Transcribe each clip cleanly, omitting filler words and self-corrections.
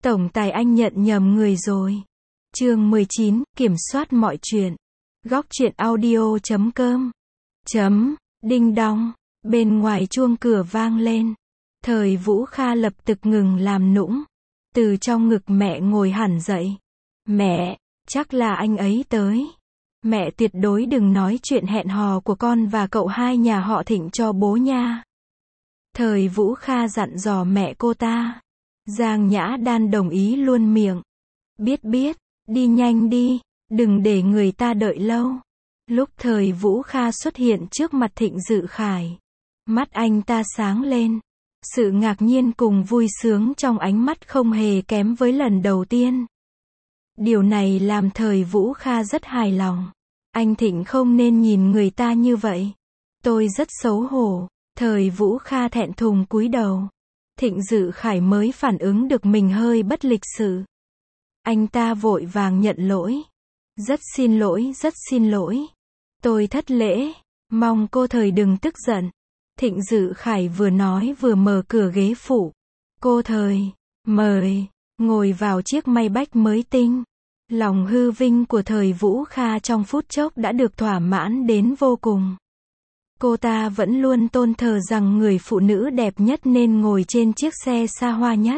Tổng tài anh nhận nhầm người rồi. Chương 19, kiểm soát mọi chuyện. Góc truyện audio.com. Đinh đong. Bên ngoài chuông cửa vang lên. Thời Vũ Kha lập tức ngừng làm nũng. Từ trong ngực mẹ ngồi hẳn dậy. Mẹ, chắc là anh ấy tới. Mẹ tuyệt đối đừng nói chuyện hẹn hò của con và cậu hai nhà họ Thịnh cho bố nha. Thời Vũ Kha dặn dò mẹ cô ta. Giang Nhã Đan đồng ý luôn miệng. Biết, đi nhanh đi, đừng để người ta đợi lâu. Lúc Thời Vũ Kha xuất hiện trước mặt Thịnh Dự Khải, mắt anh ta sáng lên. Sự ngạc nhiên cùng vui sướng trong ánh mắt không hề kém với lần đầu tiên. Điều này làm Thời Vũ Kha rất hài lòng. Anh Thịnh không nên nhìn người ta như vậy. Tôi rất xấu hổ. Thời Vũ Kha thẹn thùng cúi đầu. Thịnh Dự Khải mới phản ứng được mình hơi bất lịch sự. Anh ta vội vàng nhận lỗi. Rất xin lỗi. Tôi thất lễ. Mong cô Thời đừng tức giận. Thịnh Dự Khải vừa nói vừa mở cửa ghế phụ. Cô Thời, mời, ngồi vào chiếc Maybach mới tinh. Lòng hư vinh của Thời Vũ Kha trong phút chốc đã được thỏa mãn đến vô cùng. Cô ta vẫn luôn tôn thờ rằng người phụ nữ đẹp nhất nên ngồi trên chiếc xe xa hoa nhất.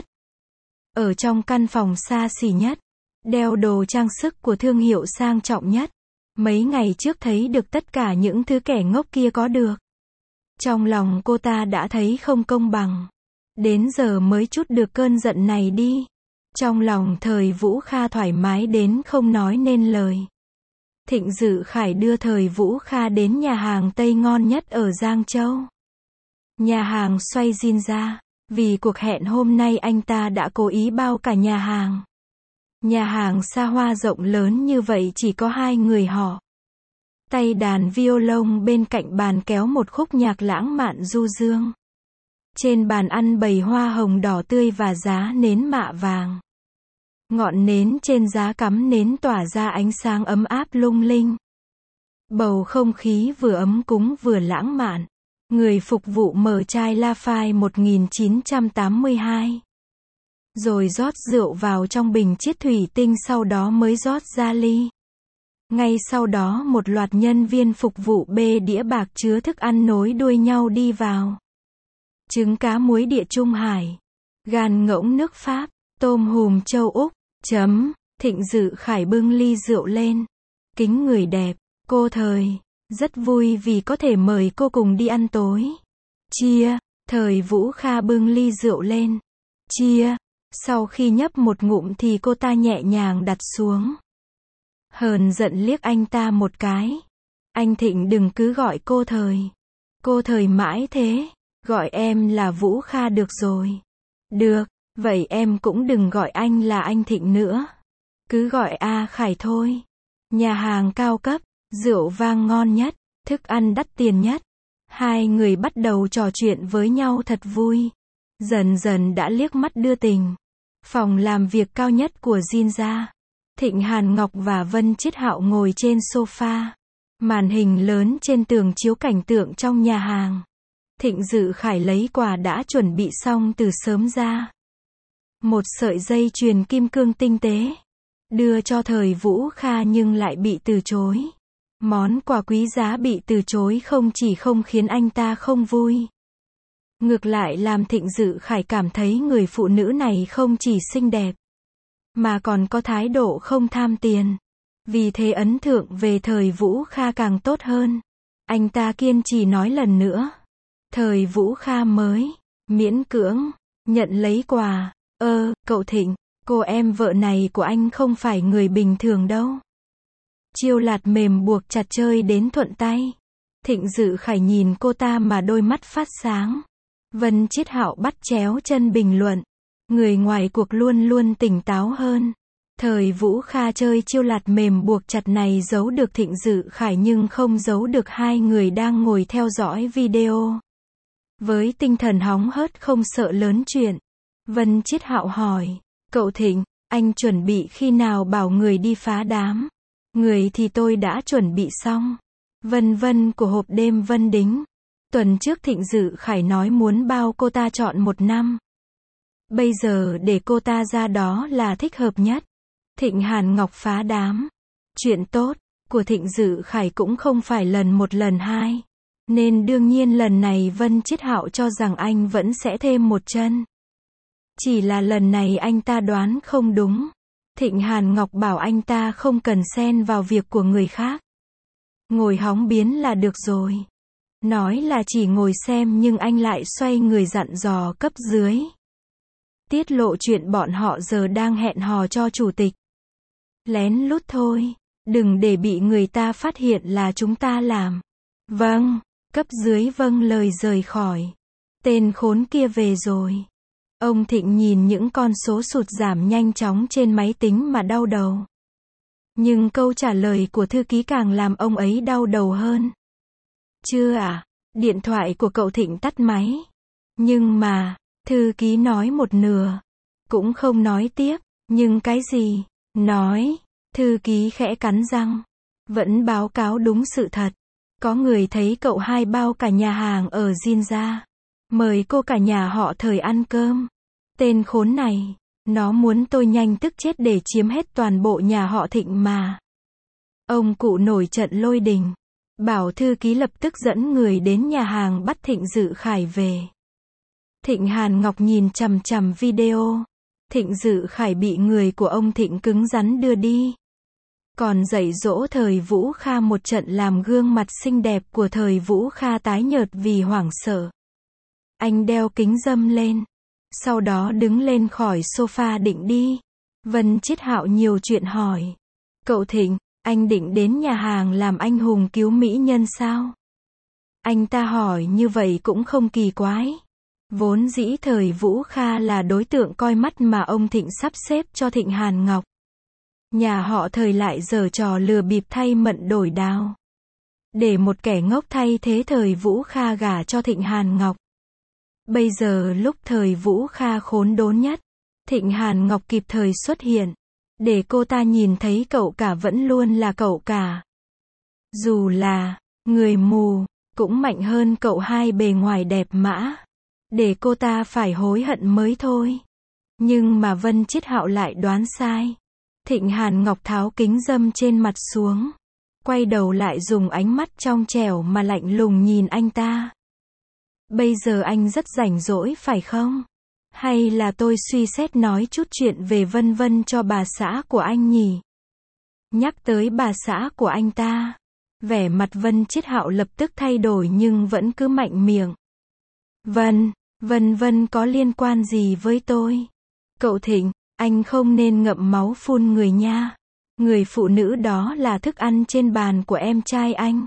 Ở trong căn phòng xa xỉ nhất. Đeo đồ trang sức của thương hiệu sang trọng nhất. Mấy ngày trước thấy được tất cả những thứ kẻ ngốc kia có được. Trong lòng cô ta đã thấy không công bằng. Đến giờ mới trút được cơn giận này đi. Trong lòng Thời Vũ Kha thoải mái đến không nói nên lời. Thịnh Dự Khải đưa Thời Vũ Kha đến nhà hàng Tây ngon nhất ở Giang Châu. Nhà hàng xoay Jin ra. Vì cuộc hẹn hôm nay anh ta đã cố ý bao cả nhà hàng. Nhà hàng xa hoa rộng lớn như vậy chỉ có hai người họ. Tay đàn violon bên cạnh bàn kéo một khúc nhạc lãng mạn du dương. Trên bàn ăn bày hoa hồng đỏ tươi và giá nến mạ vàng. Ngọn nến trên giá cắm nến tỏa ra ánh sáng ấm áp lung linh. Bầu không khí vừa ấm cúng vừa lãng mạn. Người phục vụ mở chai Lafite 1982. Rồi rót rượu vào trong bình chiết thủy tinh sau đó mới rót ra ly. Ngay sau đó một loạt nhân viên phục vụ bê đĩa bạc chứa thức ăn nối đuôi nhau đi vào. Trứng cá muối Địa Trung Hải. Gan ngỗng nước Pháp. Tôm hùm châu Úc. Thịnh Dự Khải bưng ly rượu lên. Kính người đẹp. Cô Thời. Rất vui vì có thể mời cô cùng đi ăn tối. Chia. Thời Vũ Kha bưng ly rượu lên. Chia. Sau khi nhấp một ngụm thì cô ta nhẹ nhàng đặt xuống. Hờn giận liếc anh ta một cái. Anh Thịnh đừng cứ gọi cô Thời. Cô Thời mãi thế. Gọi em là Vũ Kha được rồi. Được, vậy em cũng đừng gọi anh là anh Thịnh nữa. Cứ gọi A Khải thôi. Nhà hàng cao cấp, rượu vang ngon nhất, thức ăn đắt tiền nhất. Hai người bắt đầu trò chuyện với nhau thật vui. Dần dần đã liếc mắt đưa tình. Phòng làm việc cao nhất của Jin ra. Thịnh Hàn Ngọc và Vân Chiết Hạo ngồi trên sofa. Màn hình lớn trên tường chiếu cảnh tượng trong nhà hàng. Thịnh Dự Khải lấy quà đã chuẩn bị xong từ sớm ra. Một sợi dây chuyền kim cương tinh tế. Đưa cho Thời Vũ Kha nhưng lại bị từ chối. Món quà quý giá bị từ chối không chỉ không khiến anh ta không vui. Ngược lại làm Thịnh Dự Khải cảm thấy người phụ nữ này không chỉ xinh đẹp. Mà còn có thái độ không tham tiền. Vì thế ấn tượng về Thời Vũ Kha càng tốt hơn. Anh ta kiên trì nói lần nữa. Thời Vũ Kha mới miễn cưỡng nhận lấy quà. Cậu Thịnh, cô em vợ này của anh không phải người bình thường đâu. Chiêu lạt mềm buộc chặt chơi đến thuận tay. Thịnh Dự Khải nhìn cô ta mà đôi mắt phát sáng. Vân Chiết Hạo bắt chéo chân bình luận. Người ngoài cuộc luôn luôn tỉnh táo hơn. Thời Vũ Kha chơi chiêu lạt mềm buộc chặt này giấu được Thịnh Dự Khải nhưng không giấu được hai người đang ngồi theo dõi video. Với tinh thần hóng hớt không sợ lớn chuyện. Vân Chiết Hạo hỏi. Cậu Thịnh, anh chuẩn bị khi nào bảo người đi phá đám? Người thì tôi đã chuẩn bị xong. Vân của hộp đêm Vân Đính. Tuần trước Thịnh Dự Khải nói muốn bao cô ta chọn 1 năm. Bây giờ để cô ta ra đó là thích hợp nhất. Thịnh Hàn Ngọc phá đám. Chuyện tốt của Thịnh Dự Khải cũng không phải lần một lần hai. Nên đương nhiên lần này Vân Chiết Hạo cho rằng anh vẫn sẽ thêm một chân. Chỉ là lần này anh ta đoán không đúng. Thịnh Hàn Ngọc bảo anh ta không cần xen vào việc của người khác. Ngồi hóng biến là được rồi. Nói là chỉ ngồi xem nhưng anh lại xoay người dặn dò cấp dưới. Tiết lộ chuyện bọn họ giờ đang hẹn hò cho chủ tịch. Lén lút thôi, đừng để bị người ta phát hiện là chúng ta làm. Vâng, cấp dưới vâng lời rời khỏi. Tên khốn kia về rồi. Ông Thịnh nhìn những con số sụt giảm nhanh chóng trên máy tính mà đau đầu. Nhưng câu trả lời của thư ký càng làm ông ấy đau đầu hơn. Chưa à? Điện thoại của cậu Thịnh tắt máy. Nhưng mà, thư ký nói một nửa. Cũng không nói tiếp. Nhưng cái gì? Nói. Thư ký khẽ cắn răng. Vẫn báo cáo đúng sự thật. Có người thấy cậu hai bao cả nhà hàng ở Jinja. Mời cô cả nhà họ Thời ăn cơm. Tên khốn này. Nó muốn tôi nhanh tức chết để chiếm hết toàn bộ nhà họ Thịnh mà. Ông cụ nổi trận lôi đình. Bảo thư ký lập tức dẫn người đến nhà hàng bắt Thịnh Dự Khải về. Thịnh Hàn Ngọc nhìn chằm chằm video. Thịnh Dự Khải bị người của ông Thịnh cứng rắn đưa đi. Còn dạy dỗ Thời Vũ Kha một trận làm gương mặt xinh đẹp của Thời Vũ Kha tái nhợt vì hoảng sợ. Anh đeo kính râm lên. Sau đó đứng lên khỏi sofa định đi. Vân Chiết Hạo nhiều chuyện hỏi. Cậu Thịnh, anh định đến nhà hàng làm anh hùng cứu mỹ nhân sao? Anh ta hỏi như vậy cũng không kỳ quái. Vốn dĩ Thời Vũ Kha là đối tượng coi mắt mà ông Thịnh sắp xếp cho Thịnh Hàn Ngọc. Nhà họ Thời lại giở trò lừa bịp thay mận đổi đao. Để một kẻ ngốc thay thế Thời Vũ Kha gả cho Thịnh Hàn Ngọc. Bây giờ lúc Thời Vũ Kha khốn đốn nhất, Thịnh Hàn Ngọc kịp thời xuất hiện. Để cô ta nhìn thấy cậu cả vẫn luôn là cậu cả. Dù là người mù, cũng mạnh hơn cậu hai bề ngoài đẹp mã. Để cô ta phải hối hận mới thôi. Nhưng mà Vân Chiết Hạo lại đoán sai. Thịnh Hàn Ngọc tháo kính râm trên mặt xuống. Quay đầu lại dùng ánh mắt trong trẻo mà lạnh lùng nhìn anh ta. Bây giờ anh rất rảnh rỗi phải không? Hay là tôi suy xét nói chút chuyện về Vân Vân cho bà xã của anh nhỉ? Nhắc tới bà xã của anh ta. Vẻ mặt Vân Chiết Hạo lập tức thay đổi nhưng vẫn cứ mạnh miệng. Vân Vân có liên quan gì với tôi? Cậu Thịnh, anh không nên ngậm máu phun người nha. Người phụ nữ đó là thức ăn trên bàn của em trai anh.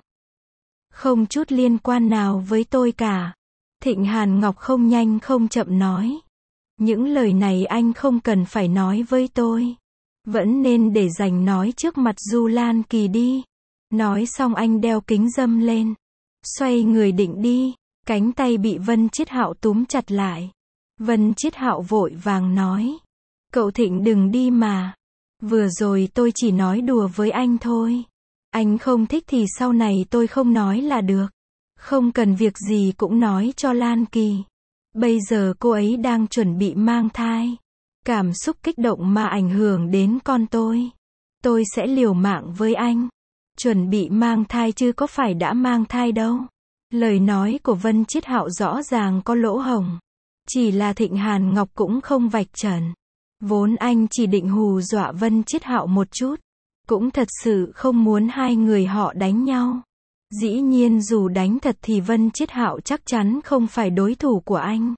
Không chút liên quan nào với tôi cả. Thịnh Hàn Ngọc không nhanh không chậm nói. Những lời này anh không cần phải nói với tôi. Vẫn nên để dành nói trước mặt Du Lan Kỳ đi. Nói xong anh đeo kính râm lên. Xoay người định đi. Cánh tay bị Vân Chiết Hạo túm chặt lại. Vân Chiết Hạo vội vàng nói. Cậu Thịnh đừng đi mà. Vừa rồi tôi chỉ nói đùa với anh thôi. Anh không thích thì sau này tôi không nói là được. Không cần việc gì cũng nói cho Lan Kỳ. Bây giờ cô ấy đang chuẩn bị mang thai. Cảm xúc kích động mà ảnh hưởng đến con tôi. Tôi sẽ liều mạng với anh. Chuẩn bị mang thai chứ có phải đã mang thai đâu. Lời nói của Vân Chiết Hạo rõ ràng có lỗ hổng. Chỉ là Thịnh Hàn Ngọc cũng không vạch trần. Vốn anh chỉ định hù dọa Vân Chiết Hạo một chút. Cũng thật sự không muốn hai người họ đánh nhau. Dĩ nhiên dù đánh thật thì Vân Chiết Hạo chắc chắn không phải đối thủ của anh.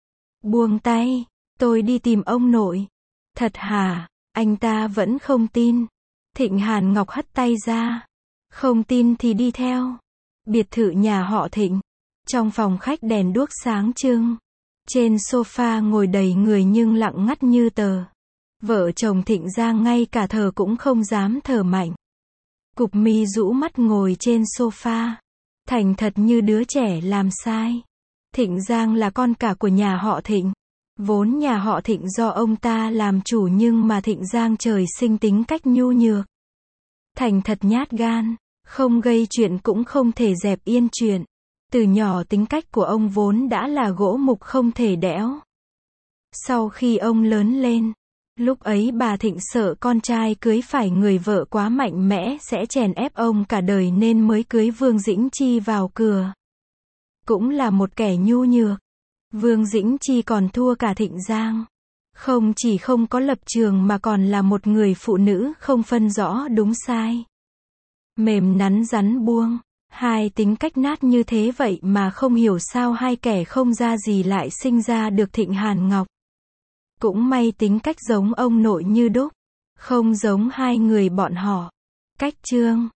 Buông tay, tôi đi tìm ông nội. Thật hả? Anh ta vẫn không tin. Thịnh Hàn Ngọc hất tay ra. Không tin thì đi theo. Biệt thự nhà họ Thịnh. Trong phòng khách đèn đuốc sáng trưng. Trên sofa ngồi đầy người nhưng lặng ngắt như tờ. Vợ chồng Thịnh Giang ngay cả thở cũng không dám thở mạnh. Cục mi rũ mắt ngồi trên sofa. Thành thật như đứa trẻ làm sai. Thịnh Giang là con cả của nhà họ Thịnh. Vốn nhà họ Thịnh do ông ta làm chủ nhưng mà Thịnh Giang trời sinh tính cách nhu nhược. Thành thật nhát gan. Không gây chuyện cũng không thể dẹp yên chuyện. Từ nhỏ tính cách của ông vốn đã là gỗ mục không thể đẽo. Sau khi ông lớn lên, lúc ấy bà Thịnh sợ con trai cưới phải người vợ quá mạnh mẽ sẽ chèn ép ông cả đời nên mới cưới Vương Dĩnh Chi vào cửa. Cũng là một kẻ nhu nhược. Vương Dĩnh Chi còn thua cả Thịnh Giang. Không chỉ không có lập trường mà còn là một người phụ nữ không phân rõ đúng sai. Mềm nắn rắn buông. Hai tính cách nát như thế vậy mà không hiểu sao hai kẻ không ra gì lại sinh ra được Thịnh Hàn Ngọc. Cũng may tính cách giống ông nội như đúc. Không giống hai người bọn họ. Cách chương